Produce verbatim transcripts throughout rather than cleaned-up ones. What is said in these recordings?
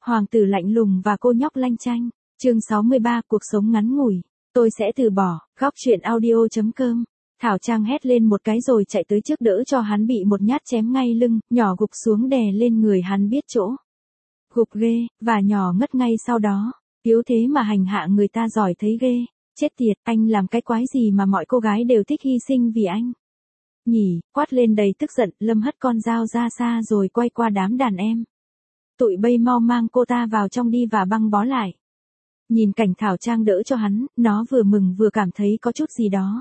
Hoàng tử lạnh lùng và cô nhóc lanh chanh. Chương sáu mươi ba, cuộc sống ngắn ngủi. Tôi sẽ từ bỏ. Góc truyện audio chấm com. Thảo Trang hét lên một cái rồi chạy tới trước đỡ cho hắn bị một nhát chém ngay lưng, nhỏ gục xuống đè lên người hắn biết chỗ. Gục ghê, và nhỏ ngất ngay sau đó. Yếu thế mà hành hạ người ta giỏi thấy ghê. Chết tiệt, anh làm cái quái gì mà mọi cô gái đều thích hy sinh vì anh. Nhỉ, quát lên đầy tức giận, Lâm hất con dao ra xa rồi quay qua đám đàn em. Tụi bay mau mang cô ta vào trong đi và băng bó lại. Nhìn cảnh Thảo Trang đỡ cho hắn, nó vừa mừng vừa cảm thấy có chút gì đó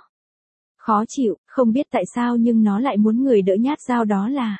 khó chịu, không biết tại sao nhưng nó lại muốn người đỡ nhát dao đó là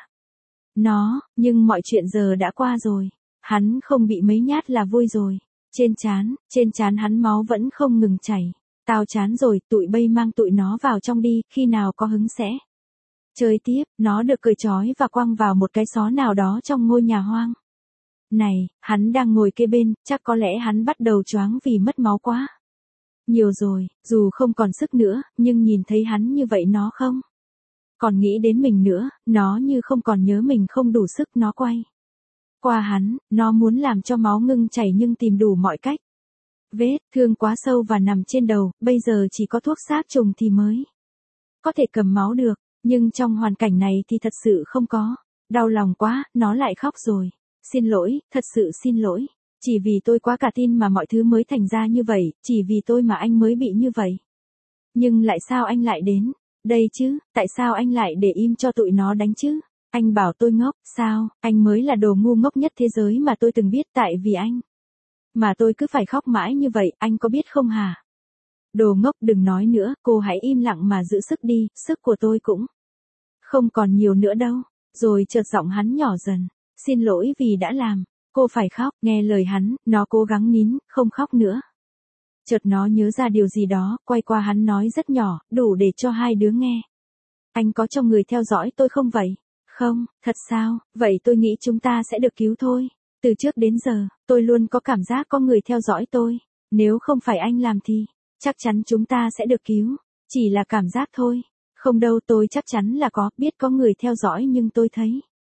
nó, nhưng mọi chuyện giờ đã qua rồi. Hắn không bị mấy nhát là vui rồi. Trên trán, trên trán hắn máu vẫn không ngừng chảy. Tao chán rồi, tụi bay mang tụi nó vào trong đi, khi nào có hứng sẽ chơi tiếp. Nó được cởi trói và quăng vào một cái xó nào đó trong ngôi nhà hoang. Này, hắn đang ngồi kế bên, chắc có lẽ hắn bắt đầu choáng vì mất máu quá nhiều rồi, dù không còn sức nữa, nhưng nhìn thấy hắn như vậy nó không còn nghĩ đến mình nữa, nó như không còn nhớ mình không đủ sức. Nó quay qua hắn, nó muốn làm cho máu ngưng chảy nhưng tìm đủ mọi cách. Vết thương quá sâu và nằm trên đầu, bây giờ chỉ có thuốc sát trùng thì mới có thể cầm máu được, nhưng trong hoàn cảnh này thì thật sự không có. Đau lòng quá, nó lại khóc rồi. Xin lỗi, thật sự xin lỗi. Chỉ vì tôi quá cả tin mà mọi thứ mới thành ra như vậy, chỉ vì tôi mà anh mới bị như vậy. Nhưng lại sao anh lại đến đây chứ, tại sao anh lại để im cho tụi nó đánh chứ? Anh bảo tôi ngốc, sao, anh mới là đồ ngu ngốc nhất thế giới mà tôi từng biết, tại vì anh mà tôi cứ phải khóc mãi như vậy, anh có biết không hả? Đồ ngốc, đừng nói nữa, cô hãy im lặng mà giữ sức đi, sức của tôi cũng không còn nhiều nữa đâu. Rồi chợt giọng hắn nhỏ dần. Xin lỗi vì đã làm cô phải khóc. Nghe lời hắn, nó cố gắng nín, không khóc nữa. Chợt nó nhớ ra điều gì đó, quay qua hắn nói rất nhỏ, đủ để cho hai đứa nghe. Anh có cho người theo dõi tôi không vậy? Không, thật sao? Vậy tôi nghĩ chúng ta sẽ được cứu thôi. Từ trước đến giờ, tôi luôn có cảm giác có người theo dõi tôi. Nếu không phải anh làm thì chắc chắn chúng ta sẽ được cứu. Chỉ là cảm giác thôi. Không đâu, tôi chắc chắn là có, biết có người theo dõi nhưng tôi thấy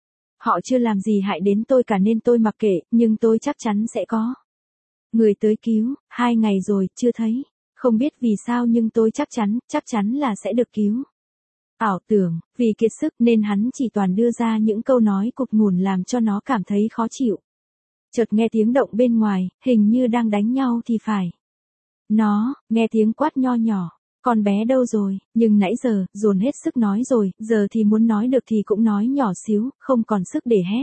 họ chưa làm gì hại đến tôi cả nên tôi mặc kệ, nhưng tôi chắc chắn sẽ có người tới cứu. Hai ngày rồi, chưa thấy. Không biết vì sao nhưng tôi chắc chắn, chắc chắn là sẽ được cứu. Ảo tưởng, vì kiệt sức nên hắn chỉ toàn đưa ra những câu nói cục ngủn làm cho nó cảm thấy khó chịu. Chợt nghe tiếng động bên ngoài, hình như đang đánh nhau thì phải. Nó, nghe tiếng quát nho nhỏ. Con bé đâu rồi, nhưng nãy giờ, dồn hết sức nói rồi, giờ thì muốn nói được thì cũng nói nhỏ xíu, không còn sức để hét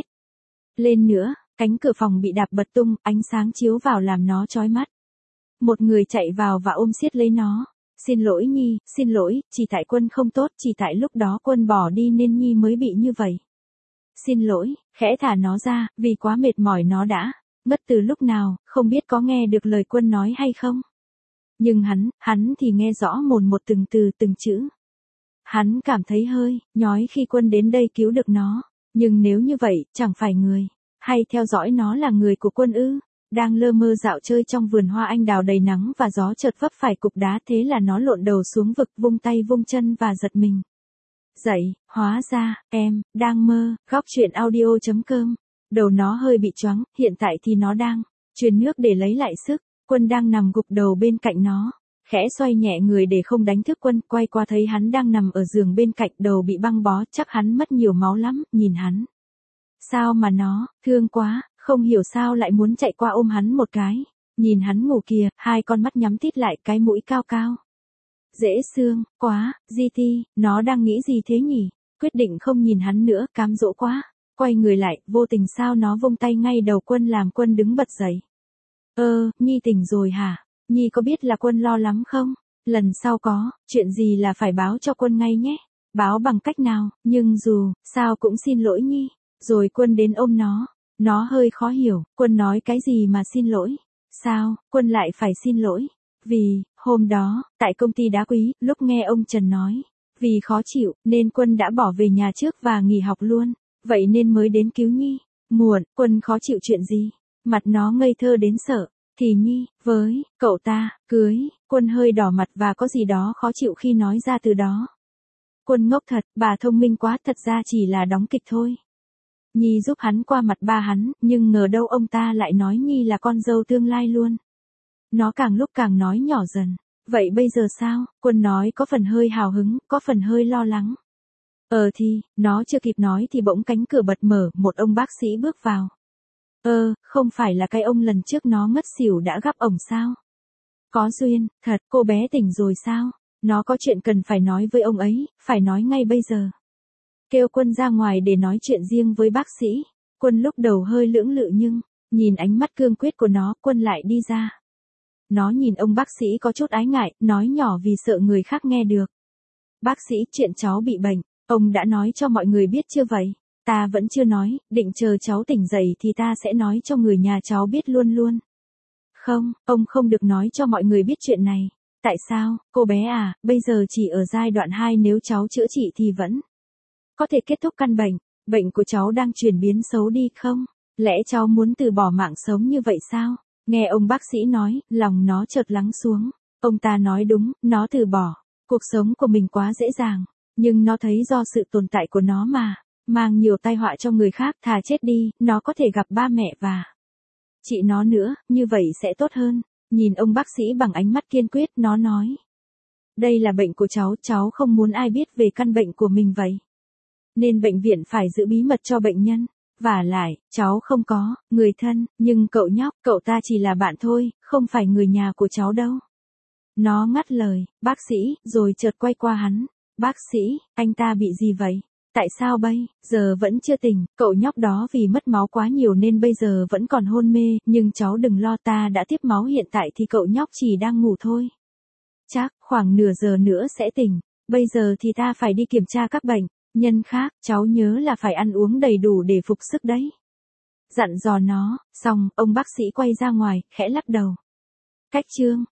lên nữa. Cánh cửa phòng bị đạp bật tung, ánh sáng chiếu vào làm nó chói mắt. Một người chạy vào và ôm siết lấy nó. Xin lỗi Nhi, xin lỗi, chỉ tại Quân không tốt, chỉ tại lúc đó Quân bỏ đi nên Nhi mới bị như vậy. Xin lỗi, khẽ thả nó ra, vì quá mệt mỏi nó đã ngất từ lúc nào, không biết có nghe được lời Quân nói hay không. Nhưng hắn, hắn thì nghe rõ mồn một từng từ từng chữ. Hắn cảm thấy hơi nhói khi Quân đến đây cứu được nó. Nhưng nếu như vậy, chẳng phải người hay theo dõi nó là người của Quân ư? Đang lơ mơ dạo chơi trong vườn hoa anh đào đầy nắng và gió, chợt vấp phải cục đá, thế là nó lộn đầu xuống vực, vung tay vung chân và giật mình dậy. Hóa ra, em đang mơ. Góc truyện audio chấm com. Đầu nó hơi bị choáng, hiện tại thì nó đang truyền nước để lấy lại sức. Quân đang nằm gục đầu bên cạnh nó, khẽ xoay nhẹ người để không đánh thức Quân, quay qua thấy hắn đang nằm ở giường bên cạnh, đầu bị băng bó, chắc hắn mất nhiều máu lắm. Nhìn hắn, sao mà nó thương quá, không hiểu sao lại muốn chạy qua ôm hắn một cái. Nhìn hắn ngủ kìa, hai con mắt nhắm tít lại, cái mũi cao cao, dễ thương quá. gi ti, nó đang nghĩ gì thế nhỉ? Quyết định không nhìn hắn nữa, cám dỗ quá. Quay người lại, vô tình sao nó vung tay ngay đầu Quân làm Quân đứng bật dậy. Ơ, Nhi tỉnh rồi hả? Nhi có biết là Quân lo lắm không? Lần sau có chuyện gì là phải báo cho Quân ngay nhé. Báo bằng cách nào, nhưng dù sao cũng xin lỗi Nhi. Rồi Quân đến ôm nó. Nó hơi khó hiểu, Quân nói cái gì mà xin lỗi? Sao, Quân lại phải xin lỗi? Vì, hôm đó, tại công ty đá quý, lúc nghe ông Trần nói, vì khó chịu, nên Quân đã bỏ về nhà trước và nghỉ học luôn. Vậy nên mới đến cứu Nhi. Muộn, Quân khó chịu chuyện gì? Mặt nó ngây thơ đến sợ. Thì Nhi, với, cậu ta, cưới. Quân hơi đỏ mặt và có gì đó khó chịu khi nói ra từ đó. Quân ngốc thật, bà thông minh quá, thật ra chỉ là đóng kịch thôi. Nhi giúp hắn qua mặt ba hắn, nhưng ngờ đâu ông ta lại nói Nhi là con dâu tương lai luôn. Nó càng lúc càng nói nhỏ dần. Vậy bây giờ sao? Quân nói có phần hơi hào hứng, có phần hơi lo lắng. Ờ thì, nó chưa kịp nói thì bỗng cánh cửa bật mở, một ông bác sĩ bước vào. Ơ, không phải là cái ông lần trước nó ngất xỉu đã gắp ổng sao? Có duyên, thật, cô bé tỉnh rồi sao? Nó có chuyện cần phải nói với ông ấy, phải nói ngay bây giờ. Kêu Quân ra ngoài để nói chuyện riêng với bác sĩ. Quân lúc đầu hơi lưỡng lự nhưng, nhìn ánh mắt cương quyết của nó, Quân lại đi ra. Nó nhìn ông bác sĩ có chút ái ngại, nói nhỏ vì sợ người khác nghe được. Bác sĩ, chuyện cháu bị bệnh, ông đã nói cho mọi người biết chưa vậy? Ta vẫn chưa nói, định chờ cháu tỉnh dậy thì ta sẽ nói cho người nhà cháu biết luôn luôn. Không, ông không được nói cho mọi người biết chuyện này. Tại sao, cô bé à, bây giờ chỉ ở giai đoạn hai, nếu cháu chữa trị thì vẫn có thể kết thúc căn bệnh. Bệnh của cháu đang chuyển biến xấu đi không? Lẽ cháu muốn từ bỏ mạng sống như vậy sao? Nghe ông bác sĩ nói, lòng nó chợt lắng xuống. Ông ta nói đúng, nó từ bỏ cuộc sống của mình quá dễ dàng. Nhưng nó thấy do sự tồn tại của nó mà mang nhiều tai họa cho người khác, thà chết đi, nó có thể gặp ba mẹ và chị nó nữa, như vậy sẽ tốt hơn. Nhìn ông bác sĩ bằng ánh mắt kiên quyết, nó nói. Đây là bệnh của cháu, cháu không muốn ai biết về căn bệnh của mình vậy. Nên bệnh viện phải giữ bí mật cho bệnh nhân. Vả lại, cháu không có người thân, nhưng cậu nhóc, cậu ta chỉ là bạn thôi, không phải người nhà của cháu đâu. Nó ngắt lời, bác sĩ, rồi chợt quay qua hắn. Bác sĩ, anh ta bị gì vậy? Tại sao bây giờ vẫn chưa tỉnh? Cậu nhóc đó vì mất máu quá nhiều nên bây giờ vẫn còn hôn mê, nhưng cháu đừng lo, ta đã tiếp máu, hiện tại thì cậu nhóc chỉ đang ngủ thôi. Chắc khoảng nửa giờ nữa sẽ tỉnh. Bây giờ thì ta phải đi kiểm tra các bệnh nhân khác, cháu nhớ là phải ăn uống đầy đủ để phục sức đấy. Dặn dò nó, xong, ông bác sĩ quay ra ngoài, khẽ lắc đầu. Cách chương